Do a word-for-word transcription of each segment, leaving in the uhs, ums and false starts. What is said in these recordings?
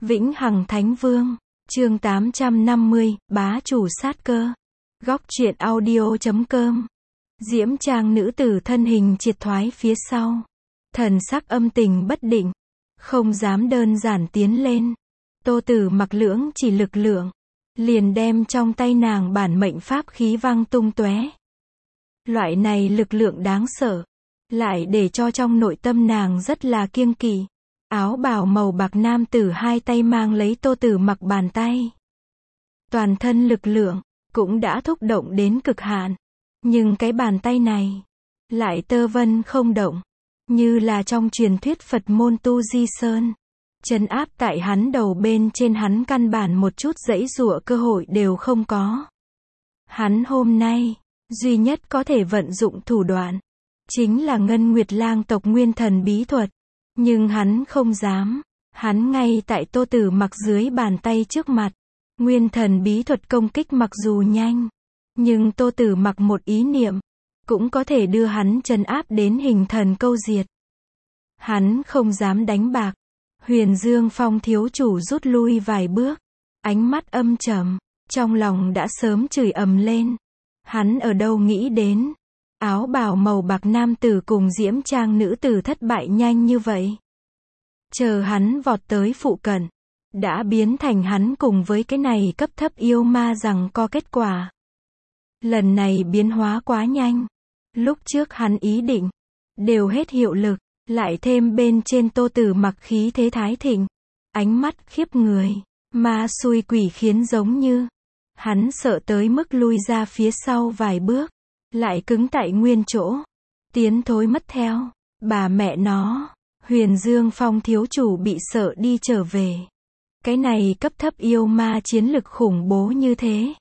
Vĩnh Hằng Thánh Vương, chương tám trăm năm mươi, bá chủ sát cơ. Góc truyện audio chấm com. Diễm Trang nữ tử thân hình triệt thoái phía sau. Thần sắc âm tình bất định. Không dám đơn giản tiến lên. Tô Tử Mặc lưỡng chỉ lực lượng. Liền đem trong tay nàng bản mệnh pháp khí văng tung tóe. Loại này lực lượng đáng sợ. Lại để cho trong nội tâm nàng rất là kiêng kỵ. Áo bào màu bạc nam tử hai tay mang lấy Tô Tử Mặc bàn tay. Toàn thân lực lượng, cũng đã thúc động đến cực hạn. Nhưng cái bàn tay này, lại tơ vân không động. Như là trong truyền thuyết Phật môn Tu Di Sơn. Trấn áp tại hắn đầu bên trên, hắn căn bản một chút giãy giụa cơ hội đều không có. Hắn hôm nay, duy nhất có thể vận dụng thủ đoạn, chính là Ngân Nguyệt Lang tộc nguyên thần bí thuật. Nhưng hắn không dám, hắn ngay tại Tô Tử Mặc dưới bàn tay trước mặt. Nguyên thần bí thuật công kích mặc dù nhanh, nhưng Tô Tử Mặc một ý niệm, cũng có thể đưa hắn trấn áp đến hình thần câu diệt. Hắn không dám đánh bạc. Huyền Dương Phong thiếu chủ rút lui vài bước, ánh mắt âm trầm, trong lòng đã sớm chửi ầm lên. Hắn ở đâu nghĩ đến, áo bào màu bạc nam tử cùng Diễm Trang nữ tử thất bại nhanh như vậy. Chờ hắn vọt tới phụ cận, đã biến thành hắn cùng với cái này cấp thấp yêu ma rằng có kết quả. Lần này biến hóa quá nhanh. Lúc trước hắn ý định, đều hết hiệu lực, lại thêm bên trên Tô Tử Mặc khí thế thái thịnh, ánh mắt khiếp người, ma xui quỷ khiến giống như. Hắn sợ tới mức lui ra phía sau vài bước, lại cứng tại nguyên chỗ, tiến thối mất theo. Bà mẹ nó, Huyền Dương Phong thiếu chủ bị sợ đi trở về. Cái này cấp thấp yêu ma chiến lực khủng bố như thế.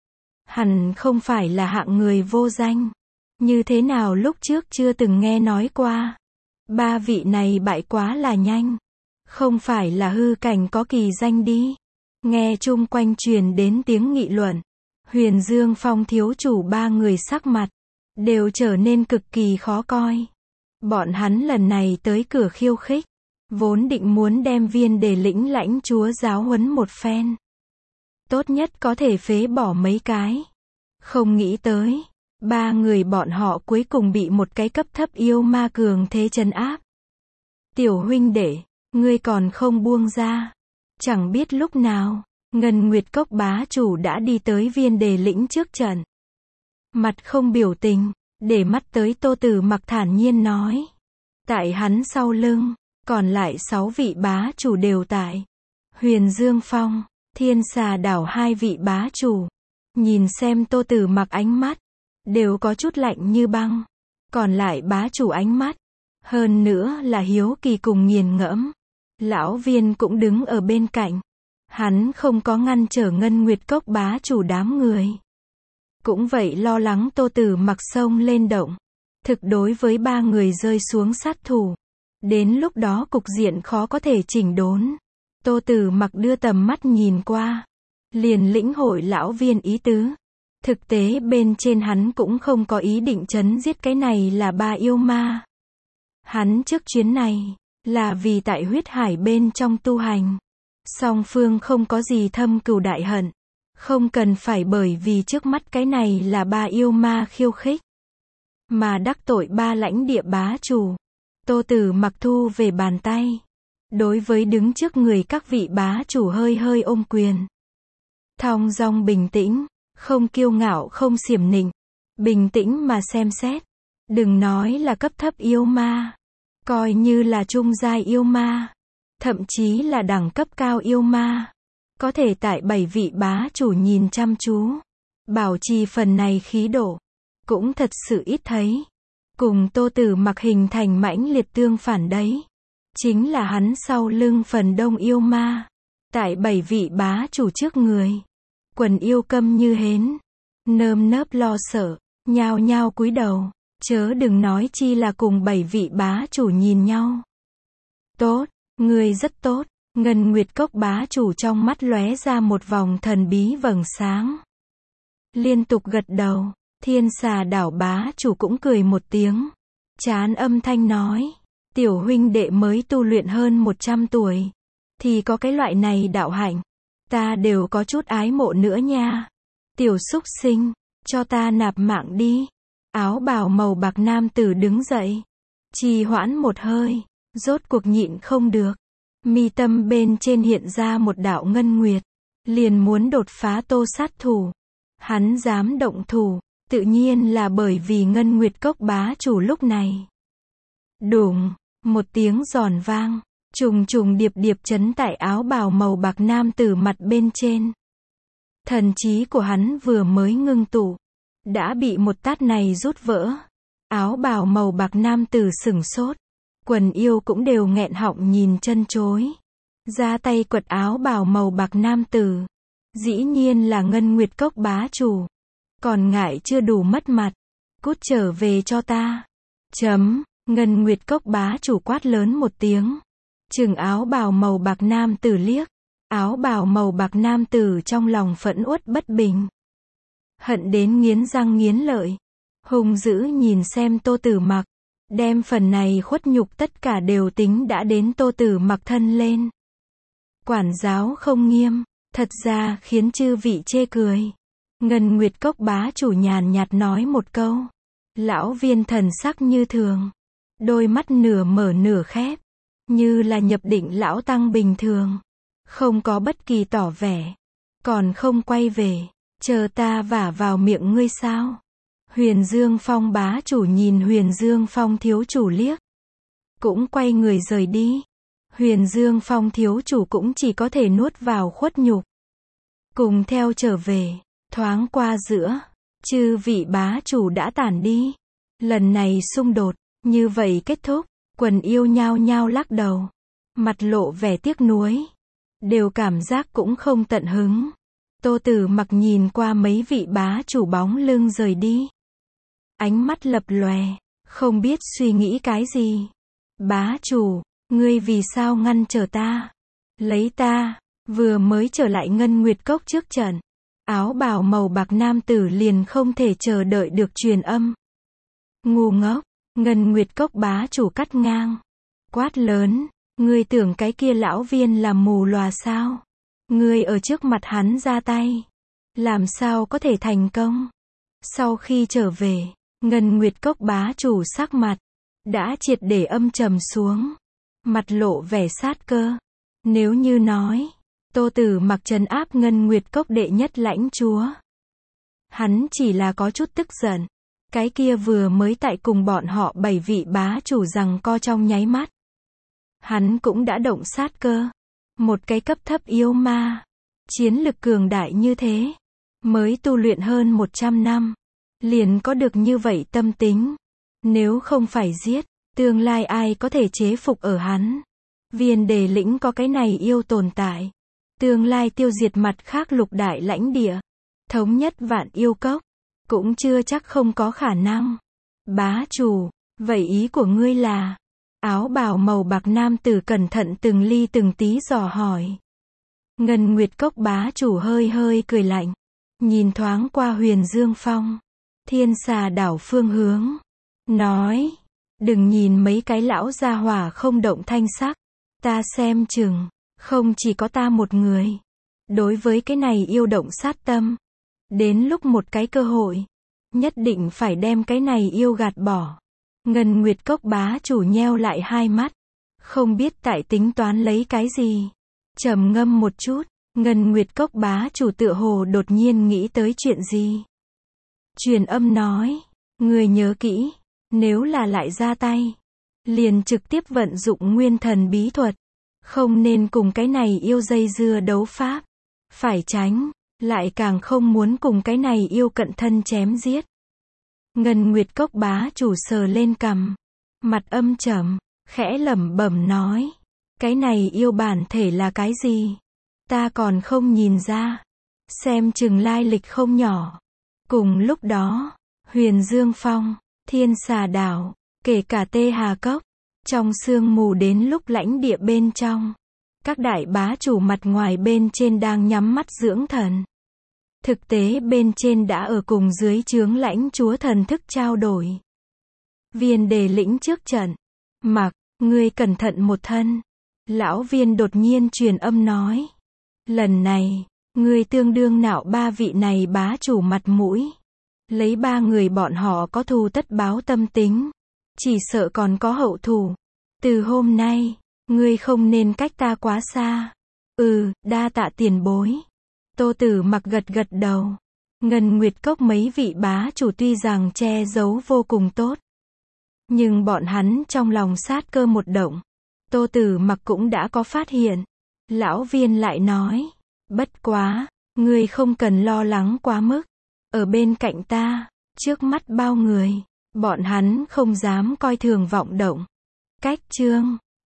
Hẳn không phải là hạng người vô danh. Như thế nào lúc trước chưa từng nghe nói qua. Ba vị này bại quá là nhanh. Không phải là hư cảnh có kỳ danh đi. Nghe chung quanh truyền đến tiếng nghị luận. Huyền Dương Phong thiếu chủ ba người sắc mặt đều trở nên cực kỳ khó coi. Bọn hắn lần này tới cửa khiêu khích, vốn định muốn đem Viên Đề lĩnh lãnh chúa giáo huấn một phen. Tốt nhất có thể phế bỏ mấy cái. Không nghĩ tới, ba người bọn họ cuối cùng bị một cái cấp thấp yêu ma cường thế trấn áp. Tiểu huynh đệ, ngươi còn không buông ra. Chẳng biết lúc nào, Ngân Nguyệt Cốc bá chủ đã đi tới Viên Đề lĩnh trước trận. Mặt không biểu tình, để mắt tới Tô Tử Mặc thản nhiên nói. Tại hắn sau lưng, còn lại sáu vị bá chủ đều tại. Huyền Dương Phong, Thiên Xà đảo hai vị bá chủ. Nhìn xem Tô Tử Mặc ánh mắt, đều có chút lạnh như băng. Còn lại bá chủ ánh mắt, hơn nữa là hiếu kỳ cùng nghiền ngẫm. Lão Viên cũng đứng ở bên cạnh. Hắn không có ngăn trở Ngân Nguyệt Cốc bá chủ đám người. Cũng vậy lo lắng Tô Tử Mặc xông lên động. Thực đối với ba người rơi xuống sát thủ. Đến lúc đó cục diện khó có thể chỉnh đốn. Tô Tử Mặc đưa tầm mắt nhìn qua. Liền lĩnh hội lão Viên ý tứ. Thực tế bên trên hắn cũng không có ý định chấn giết cái này là ba yêu ma. Hắn trước chuyến này, là vì tại huyết hải bên trong tu hành. Song phương không có gì thâm cừu đại hận. Không cần phải bởi vì trước mắt cái này là ba yêu ma khiêu khích. Mà đắc tội ba lãnh địa bá chủ. Tô Tử Mặc thu về bàn tay. Đối với đứng trước người các vị bá chủ hơi hơi ôm quyền. Thong dong bình tĩnh, không kiêu ngạo không xiểm nịnh. Bình tĩnh mà xem xét. Đừng nói là cấp thấp yêu ma. Coi như là trung giai yêu ma. Thậm chí là đẳng cấp cao yêu ma. Có thể tại bảy vị bá chủ nhìn chăm chú. Bảo trì phần này khí độ. Cũng thật sự ít thấy. Cùng Tô Tử Mặc hình thành mãnh liệt tương phản đấy. Chính là hắn sau lưng phần đông yêu ma. Tại bảy vị bá chủ trước người. Quần yêu câm như hến. Nơm nớp lo sợ. Nhao nhao cúi đầu. Chớ đừng nói chi là cùng bảy vị bá chủ nhìn nhau. Tốt, ngươi rất tốt. Ngân Nguyệt Cốc bá chủ trong mắt lóe ra một vòng thần bí vầng sáng. Liên tục gật đầu. Thiên Xà đảo bá chủ cũng cười một tiếng. Chán âm thanh nói. Tiểu huynh đệ mới tu luyện hơn một trăm tuổi. thì có cái loại này đạo hạnh, ta đều có chút ái mộ nữa nha. Tiểu súc sinh, cho ta nạp mạng đi. Áo bào màu bạc nam tử đứng dậy, trì hoãn một hơi, rốt cuộc nhịn không được. Mi tâm bên trên hiện ra một đạo ngân nguyệt, liền muốn đột phá Tô sát thủ. Hắn dám động thủ, tự nhiên là bởi vì ngân nguyệt cốc bá chủ lúc này. Đùng, một tiếng giòn vang, trùng trùng điệp điệp chấn tại áo bào màu bạc nam tử mặt bên trên. Thần trí của hắn vừa mới ngưng tụ, đã bị một tát này rút vỡ. Áo bào màu bạc nam tử sửng sốt, quần yêu cũng đều nghẹn họng nhìn chân chối. Ra tay quật áo bào màu bạc nam tử, dĩ nhiên là ngân nguyệt cốc bá chủ. Còn ngại chưa đủ mất mặt, cút trở về cho ta. Chấm, ngân nguyệt cốc bá chủ quát lớn một tiếng, chừng áo bào màu bạc nam tử liếc. Áo bào màu bạc nam tử trong lòng phẫn uất bất bình, hận đến nghiến răng nghiến lợi, hung dữ nhìn xem Tô Tử Mặc, đem phần này khuất nhục tất cả đều tính đã đến Tô Tử Mặc thân lên. Quản giáo không nghiêm, thật ra khiến chư vị chê cười. Ngân Nguyệt Cốc bá chủ nhàn nhạt nói một câu. Lão viên thần sắc như thường, đôi mắt nửa mở nửa khép, như là nhập định lão tăng bình thường, không có bất kỳ tỏ vẻ. Còn không quay về, chờ ta vả vào miệng ngươi sao? Huyền Dương Phong bá chủ nhìn Huyền Dương Phong thiếu chủ liếc, cũng quay người rời đi. Huyền Dương Phong thiếu chủ cũng chỉ có thể nuốt vào khuất nhục, cùng theo trở về. Thoáng qua giữa, chư vị bá chủ đã tản đi. Lần này xung đột, như vậy kết thúc. Quần yêu nhao nhao lắc đầu, mặt lộ vẻ tiếc nuối, đều cảm giác cũng không tận hứng. Tô Tử Mặc nhìn qua mấy vị bá chủ bóng lưng rời đi, ánh mắt lập lòe, không biết suy nghĩ cái gì. Bá chủ, ngươi vì sao ngăn trở ta? Lấy ta, vừa mới trở lại Ngân Nguyệt Cốc trước trận. Áo bào màu bạc nam tử liền không thể chờ đợi được truyền âm. Ngu ngốc, Ngân Nguyệt Cốc bá chủ cắt ngang, quát lớn, ngươi tưởng cái kia lão viên là mù lòa sao? Ngươi ở trước mặt hắn ra tay, làm sao có thể thành công? Sau khi trở về, Ngân Nguyệt Cốc bá chủ sắc mặt đã triệt để âm trầm xuống, mặt lộ vẻ sát cơ. Nếu như nói, Tô Tử Mặc trấn áp Ngân Nguyệt Cốc đệ nhất lãnh chúa, hắn chỉ là có chút tức giận, cái kia vừa mới tại cùng bọn họ bảy vị bá chủ rằng co trong nháy mắt, hắn cũng đã động sát cơ. Một cái cấp thấp yêu ma, chiến lực cường đại như thế, mới tu luyện hơn một trăm năm, liền có được như vậy tâm tính. Nếu không phải giết, tương lai ai có thể chế phục ở hắn? Viên Đề Lĩnh có cái này yêu tồn tại, tương lai tiêu diệt mặt khác lục đại lãnh địa, thống nhất vạn yêu cốc, cũng chưa chắc không có khả năng. Bá chủ, vậy ý của ngươi là? Áo bào màu bạc nam tử cẩn thận từng ly từng tí dò hỏi. Ngân Nguyệt Cốc bá chủ hơi hơi cười lạnh, nhìn thoáng qua Huyền Dương Phong, Thiên Xà đảo phương hướng, nói, đừng nhìn mấy cái lão gia hỏa không động thanh sắc, ta xem chừng, không chỉ có ta một người, đối với cái này yêu động sát tâm. Đến lúc một cái cơ hội, nhất định phải đem cái này yêu gạt bỏ. Ngân Nguyệt Cốc bá chủ nheo lại hai mắt, không biết tại tính toán lấy cái gì. Trầm ngâm một chút, Ngân Nguyệt Cốc bá chủ tựa hồ đột nhiên nghĩ tới chuyện gì. Truyền âm nói, người nhớ kỹ, nếu là lại ra tay, liền trực tiếp vận dụng nguyên thần bí thuật, không nên cùng cái này yêu dây dưa đấu pháp, phải tránh, lại càng không muốn cùng cái này yêu cận thân chém giết. Ngân Nguyệt Cốc bá chủ sờ lên cằm, mặt âm trầm, khẽ lẩm bẩm nói, cái này yêu bản thể là cái gì? Ta còn không nhìn ra, xem chừng lai lịch không nhỏ. Cùng lúc đó, Huyền Dương Phong, Thiên Xà đảo, kể cả Tê Hà Cốc, trong sương mù đến lúc lãnh địa bên trong, các đại bá chủ mặt ngoài bên trên đang nhắm mắt dưỡng thần. Thực tế bên trên đã ở cùng dưới trướng lãnh chúa thần thức trao đổi. Viên Đề Lĩnh trước trận, Mặc, ngươi cẩn thận một thân, Lão viên đột nhiên truyền âm nói. Lần này, ngươi tương đương nạo ba vị này bá chủ mặt mũi. Lấy ba người bọn họ có thù tất báo tâm tính. Chỉ sợ còn có hậu thù. Từ hôm nay, ngươi không nên cách ta quá xa. Ừ, đa tạ tiền bối. Tô Tử Mặc gật gật đầu. Ngân Nguyệt Cốc mấy vị bá chủ tuy rằng che giấu vô cùng tốt. Nhưng bọn hắn trong lòng sát cơ một động. Tô Tử Mặc cũng đã có phát hiện. Lão viên lại nói. Bất quá, ngươi không cần lo lắng quá mức. Ở bên cạnh ta, trước mắt bao người, bọn hắn không dám coi thường vọng động. Cách chương